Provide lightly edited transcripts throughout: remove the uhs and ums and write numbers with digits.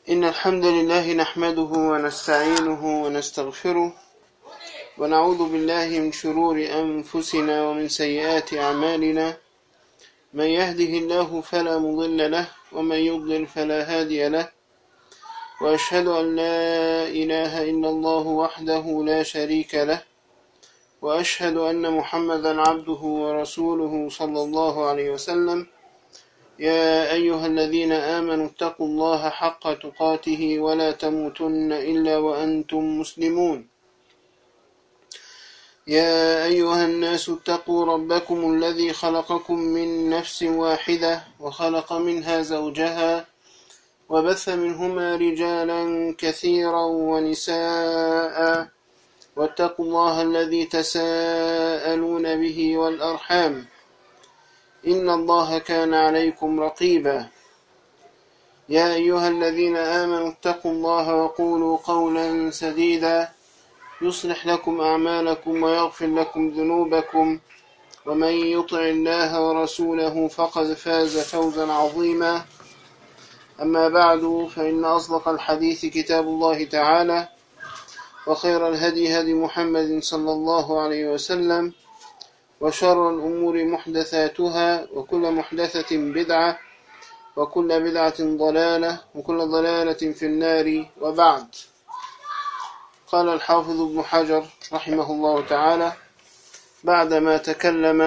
إن الحمد لله نحمده ونستعينه ونستغفره ونعوذ بالله من شرور أنفسنا ومن سيئات أعمالنا. من يهده الله فلا مضل له ومن يضلل فلا هادي له، وأشهد أن لا إله إلا الله وحده لا شريك له، وأشهد أن محمدا عبده ورسوله صلى الله عليه وسلم. يا أيها الذين آمنوا اتقوا الله حق تقاته ولا تموتن إلا وأنتم مسلمون. يا أيها الناس اتقوا ربكم الذي خلقكم من نفس واحدة وخلق منها زوجها وبث منهما رجالا كثيرا ونساء، واتقوا الله الذي تساءلون به والأرحام، إن الله كان عليكم رقيبا. يا أيها الذين آمنوا اتقوا الله وقولوا قولا سديدا يصلح لكم أعمالكم ويغفر لكم ذنوبكم، ومن يطع الله ورسوله فقد فاز فوزا عظيما. أما بعد، فإن أصدق الحديث كتاب الله تعالى، وخير الهدي هدي محمد صلى الله عليه وسلم، وشر الأمور محدثاتها، وكل محدثة بدعة، وكل بدعة ضلالة، وكل ضلالة في النار. وبعد. قال الحافظ ابن حجر رحمه الله تعالى بعدما تكلم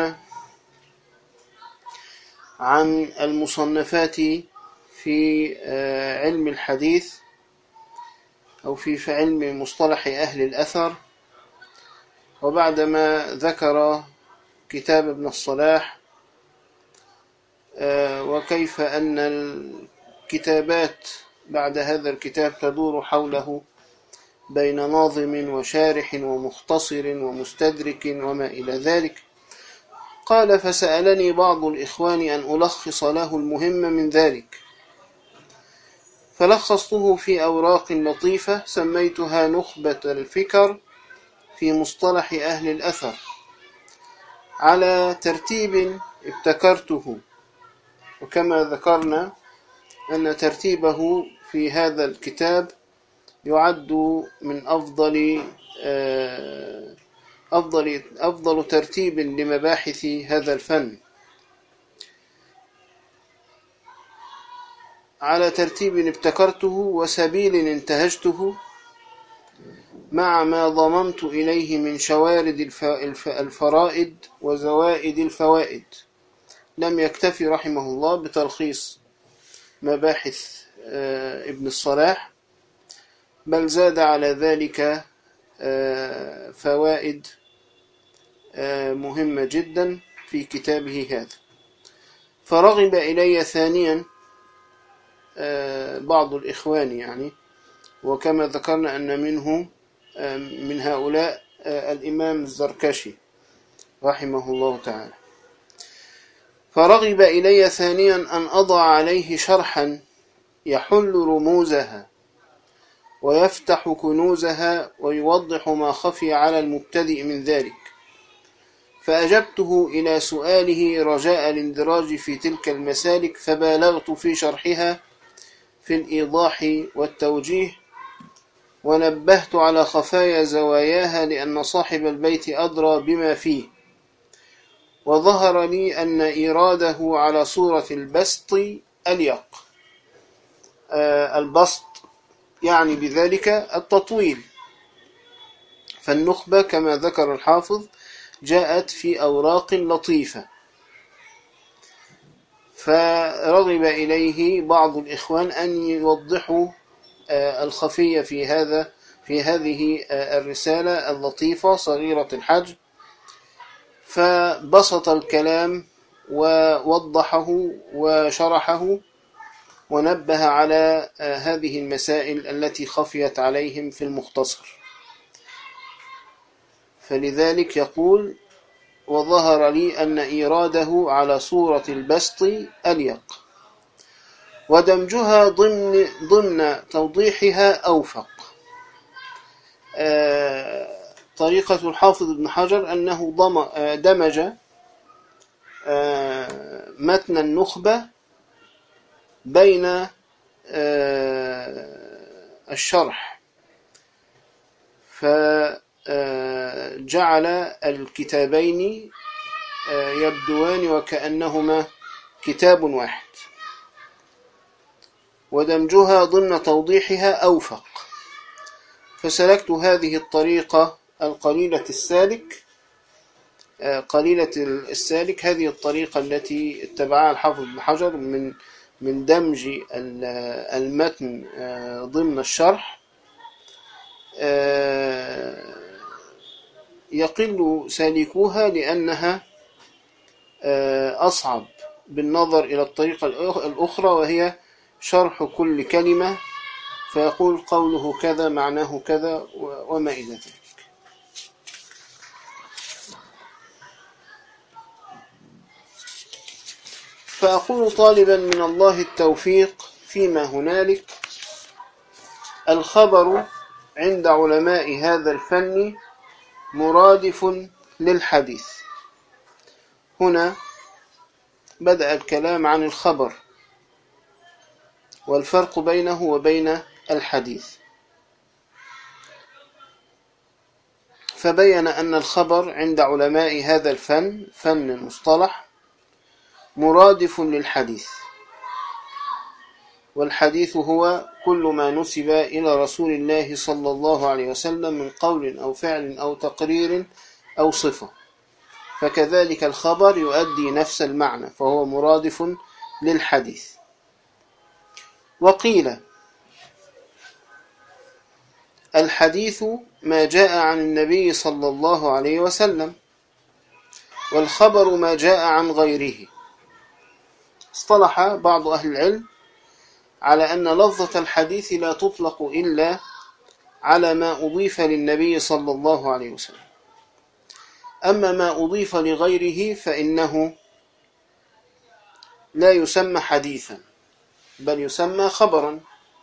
عن المصنفات في علم الحديث أو في علم مصطلح أهل الأثر، وبعدما ذكر كتاب ابن الصلاح وكيف أن الكتابات بعد هذا الكتاب تدور حوله بين ناظم وشارح ومختصر ومستدرك وما إلى ذلك، قال: فسألني بعض الإخوان أن ألخص له المهم من ذلك، فلخصته في أوراق لطيفة سميتها نخبة الفكر في مصطلح أهل الأثر، على ترتيب ابتكرته. وكما ذكرنا أن ترتيبه في هذا الكتاب يعد من أفضل ترتيب لمباحث هذا الفن، على ترتيب ابتكرته وسبيل انتهجته، مع ما ضممت إليه من شوارد الفرائد وزوائد الفوائد. لم يكتفي رحمه الله بتلخيص مباحث ابن الصلاح، بل زاد على ذلك فوائد مهمة جدا في كتابه هذا. فرغب إلي ثانيا بعض الإخوان، يعني وكما ذكرنا أن من هؤلاء الإمام الزركشي رحمه الله تعالى. فرغب إلي ثانيا أن أضع عليه شرحا يحل رموزها ويفتح كنوزها ويوضح ما خفي على المبتدئ من ذلك، فأجبته إلى سؤاله رجاء الاندراج في تلك المسالك، فبالغت في شرحها في الإيضاح والتوجيه، ونبهت على خفايا زواياها لأن صاحب البيت أدرى بما فيه. وظهر لي أن إيراده على صورة البسط أليق. البسط يعني بذلك التطويل، فالنخبة كما ذكر الحافظ جاءت في أوراق لطيفة. فرغب إليه بعض الإخوان أن يوضحوا الخفية في هذه الرسالة اللطيفة صغيرة الحجم، فبسط الكلام ووضحه وشرحه ونبه على هذه المسائل التي خفيت عليهم في المختصر. فلذلك يقول: وظهر لي أن إيراده على صورة البسط أليق، ودمجها ضمن توضيحها أوفق. طريقة الحافظ ابن حجر أنه دمج متن النخبة بين الشرح، فجعل الكتابين يبدوان وكأنهما كتاب واحد، ودمجها ضمن توضيحها أوفق، فسلكت هذه الطريقة قليلة السالك، هذه الطريقة التي اتبعها الحافظ ابن حجر من دمج المتن ضمن الشرح. يقل سالكوها لأنها أصعب بالنظر إلى الطريقة الأخرى، وهي شرح كل كلمة، فيقول قوله كذا معناه كذا وما إلى ذلك. فأقول طالبا من الله التوفيق فيما هنالك: الخبر عند علماء هذا الفن مرادف للحديث. هنا بدأ الكلام عن الخبر والفرق بينه وبين الحديث، فبين أن الخبر عند علماء هذا الفن، فن المصطلح، مرادف للحديث، والحديث هو كل ما نسب إلى رسول الله صلى الله عليه وسلم من قول أو فعل أو تقرير أو صفة، فكذلك الخبر يؤدي نفس المعنى، فهو مرادف للحديث. وقيل الحديث ما جاء عن النبي صلى الله عليه وسلم، والخبر ما جاء عن غيره. اصطلح بعض أهل العلم على أن لفظة الحديث لا تطلق إلا على ما أضيف للنبي صلى الله عليه وسلم، أما ما أضيف لغيره فإنه لا يسمى حديثا، بل يسمى خبرا.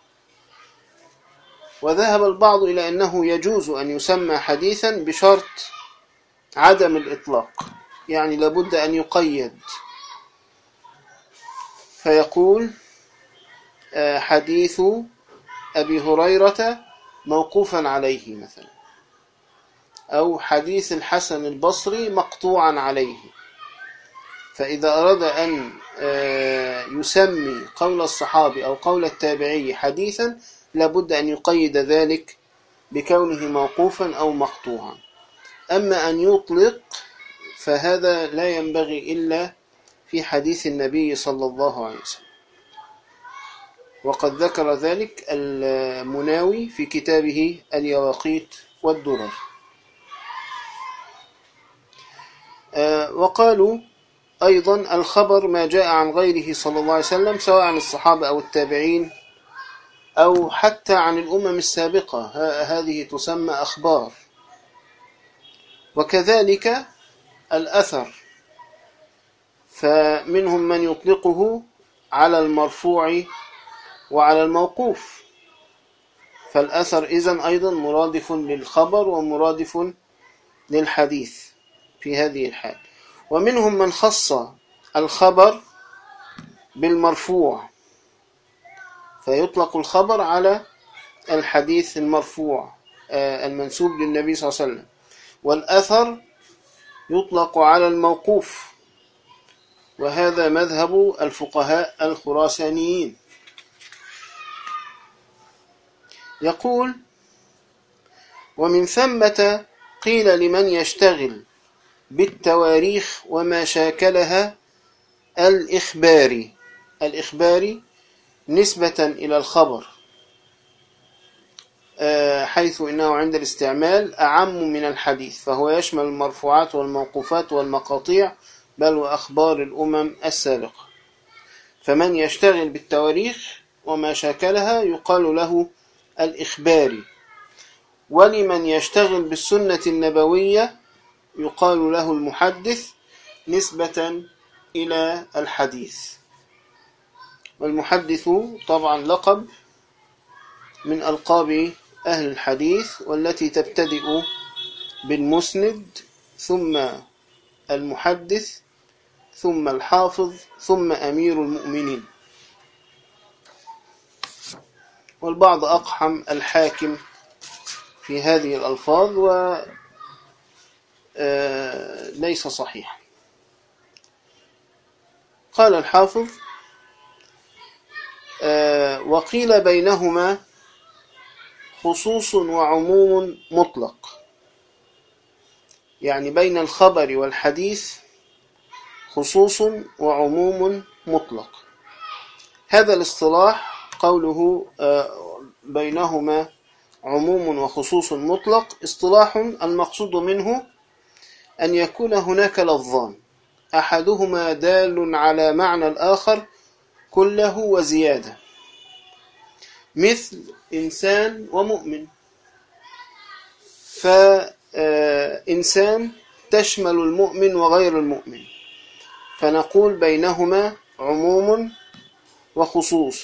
وذهب البعض إلى أنه يجوز أن يسمى حديثا بشرط عدم الإطلاق، يعني لابد أن يقيد، فيقول حديث أبي هريرة موقوفا عليه مثلا، أو حديث الحسن البصري مقطوعا عليه. فإذا أراد أن يسمي قول الصحابي أو قول التابعي حديثا لابد أن يقيد ذلك بكونه موقوفا أو مقطوعا. أما أن يطلق فهذا لا ينبغي إلا في حديث النبي صلى الله عليه وسلم، وقد ذكر ذلك المناوي في كتابه اليواقيت والدرر. وقالوا أيضا الخبر ما جاء عن غيره صلى الله عليه وسلم، سواء عن الصحابة أو التابعين أو حتى عن الأمم السابقة، هذه تسمى أخبار. وكذلك الأثر، فمنهم من يطلقه على المرفوع وعلى الموقوف، فالأثر إذن أيضا مرادف للخبر ومرادف للحديث في هذه الحال. ومنهم من خص الخبر بالمرفوع، فيطلق الخبر على الحديث المرفوع المنسوب للنبي صلى الله عليه وسلم، والأثر يطلق على الموقوف، وهذا مذهب الفقهاء الخراسانيين. يقول: ومن ثمة قيل لمن يشتغل بالتواريخ وما شاكلها الإخباري نسبة إلى الخبر، حيث إنه عند الاستعمال أعم من الحديث، فهو يشمل المرفوعات والموقوفات والمقاطيع، بل وأخبار الأمم السابقة. فمن يشتغل بالتواريخ وما شاكلها يقال له الإخباري، ولمن يشتغل بالسنة النبوية يقال له المحدث نسبة إلى الحديث. والمحدث طبعا لقب من ألقاب أهل الحديث، والتي تبتدئ بالمسند ثم المحدث ثم الحافظ ثم أمير المؤمنين. والبعض أقحم الحاكم في هذه الألفاظ وليس صحيح. قال الحافظ: وقيل بينهما خصوص وعموم مطلق، يعني بين الخبر والحديث خصوص وعموم مطلق. هذا الاصطلاح قوله بينهما عموم وخصوص مطلق اصطلاح المقصود منه أن يكون هناك لفظان أحدهما دال على معنى الآخر كله وزيادة، مثل إنسان ومؤمن. فإنسان تشمل المؤمن وغير المؤمن، فنقول بينهما عموم وخصوص،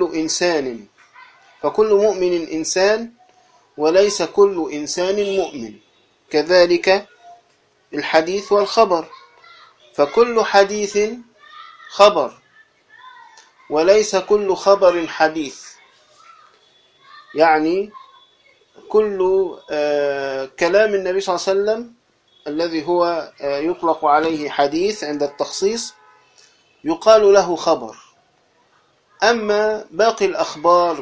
فكل مؤمن إنسان وليس كل إنسان مؤمن. كذلك الحديث والخبر، فكل حديث خبر وليس كل خبر حديث، يعني كل كلام النبي صلى الله عليه وسلم الذي هو يطلق عليه حديث عند التخصيص يقال له خبر. أما باقي الأخبار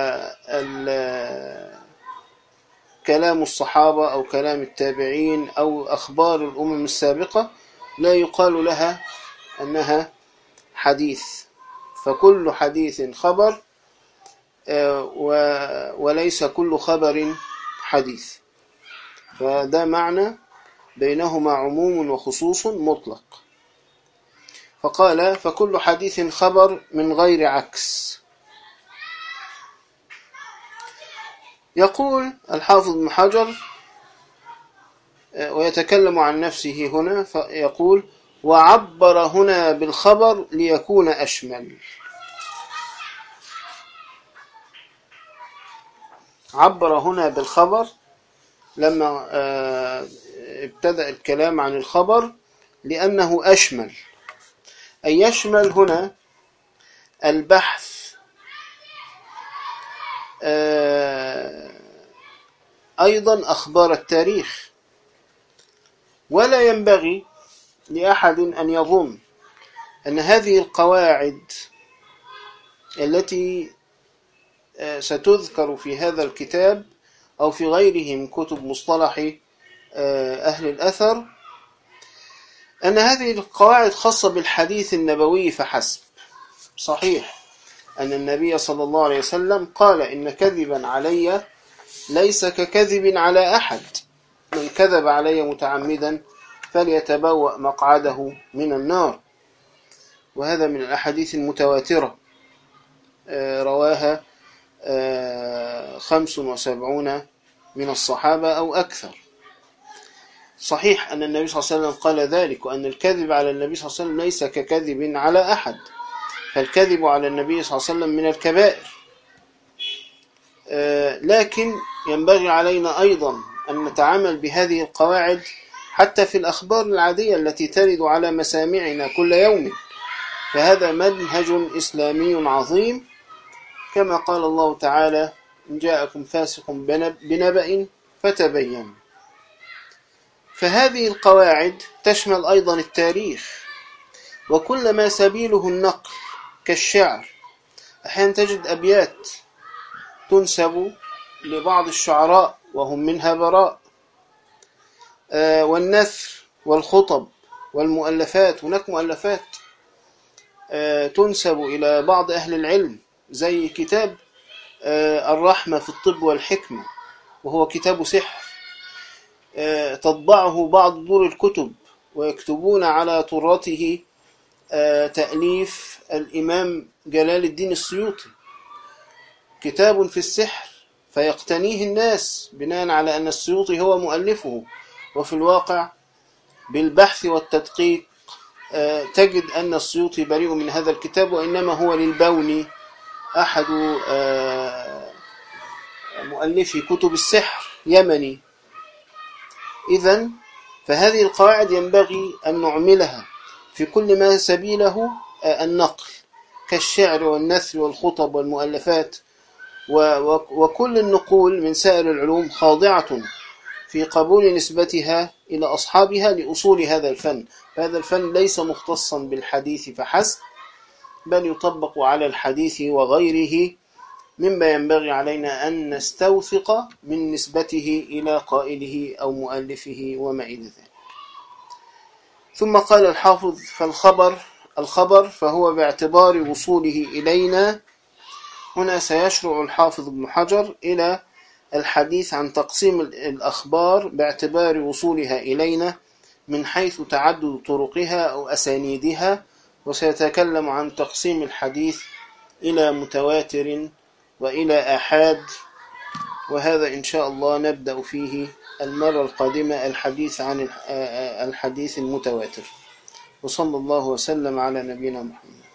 كلام الصحابة أو كلام التابعين أو أخبار الأمم السابقة لا يقال لها أنها حديث، فكل حديث خبر وليس كل خبر حديث. فده معنى بينهما عموم وخصوص مطلق. فقال: فكل حديث خبر من غير عكس. يقول الحافظ ابن حجر ويتكلم عن نفسه هنا، فيقول: وعبر هنا بالخبر ليكون أشمل. عبر هنا بالخبر لما ابتدأ الكلام عن الخبر لأنه أشمل، أي يشمل هنا البحث، أيضا أخبار التاريخ. ولا ينبغي لأحد أن يظن أن هذه القواعد التي ستذكر في هذا الكتاب أو في غيره من كتب مصطلح أهل الأثر، أن هذه القواعد خاصة بالحديث النبوي فحسب. صحيح أن النبي صلى الله عليه وسلم قال: إن كذبا علي ليس ككذب على أحد، من كذب علي متعمدا فليتبوأ مقعده من النار. وهذا من الأحاديث المتواترة رواها 75 من الصحابة أو أكثر. صحيح أن النبي صلى الله عليه وسلم قال ذلك، وأن الكذب على النبي صلى الله عليه وسلم ليس ككذب على أحد، فالكذب على النبي صلى الله عليه وسلم من الكبائر. لكن ينبغي علينا أيضا أن نتعامل بهذه القواعد حتى في الأخبار العادية التي ترد على مسامعنا كل يوم، فهذا منهج إسلامي عظيم، كما قال الله تعالى: إن جاءكم فاسق بنبأ فتبينوا. فهذه القواعد تشمل أيضا التاريخ وكل ما سبيله النقل كالشعر. أحيانا تجد أبيات تنسب لبعض الشعراء وهم منها براء، والنثر والخطب والمؤلفات. هناك مؤلفات تنسب إلى بعض أهل العلم، زي كتاب الرحمة في الطب والحكمة، وهو كتاب سحر تطبعه بعض دور الكتب، ويكتبون على طراته تأليف الإمام جلال الدين السيوطي، كتاب في السحر، فيقتنيه الناس بناء على أن السيوطي هو مؤلفه، وفي الواقع بالبحث والتدقيق تجد أن السيوطي بريء من هذا الكتاب، وإنما هو للبوني أحد مؤلفي كتب السحر يمني. إذن فهذه القواعد ينبغي أن نعملها في كل ما سبيله النقل كالشعر والنثر والخطب والمؤلفات. وكل النقول من سائر العلوم خاضعة في قبول نسبتها إلى أصحابها لأصول هذا الفن. فهذا الفن ليس مختصا بالحديث فحسب، بل يطبق على الحديث وغيره، مما ينبغي علينا أن نستوثق من نسبته إلى قائله أو مؤلفه وما إلى ذلك. ثم قال الحافظ: الخبر فهو باعتبار وصوله إلينا. هنا سيشرع الحافظ ابن حجر إلى الحديث عن تقسيم الأخبار باعتبار وصولها إلينا من حيث تعدد طرقها أو أسانيدها، وسيتكلم عن تقسيم الحديث إلى متواتر وإلى آحاد، وهذا إن شاء الله نبدأ فيه المرة القادمة الحديث عن الحديث المتواتر. وصلى الله وسلم على نبينا محمد.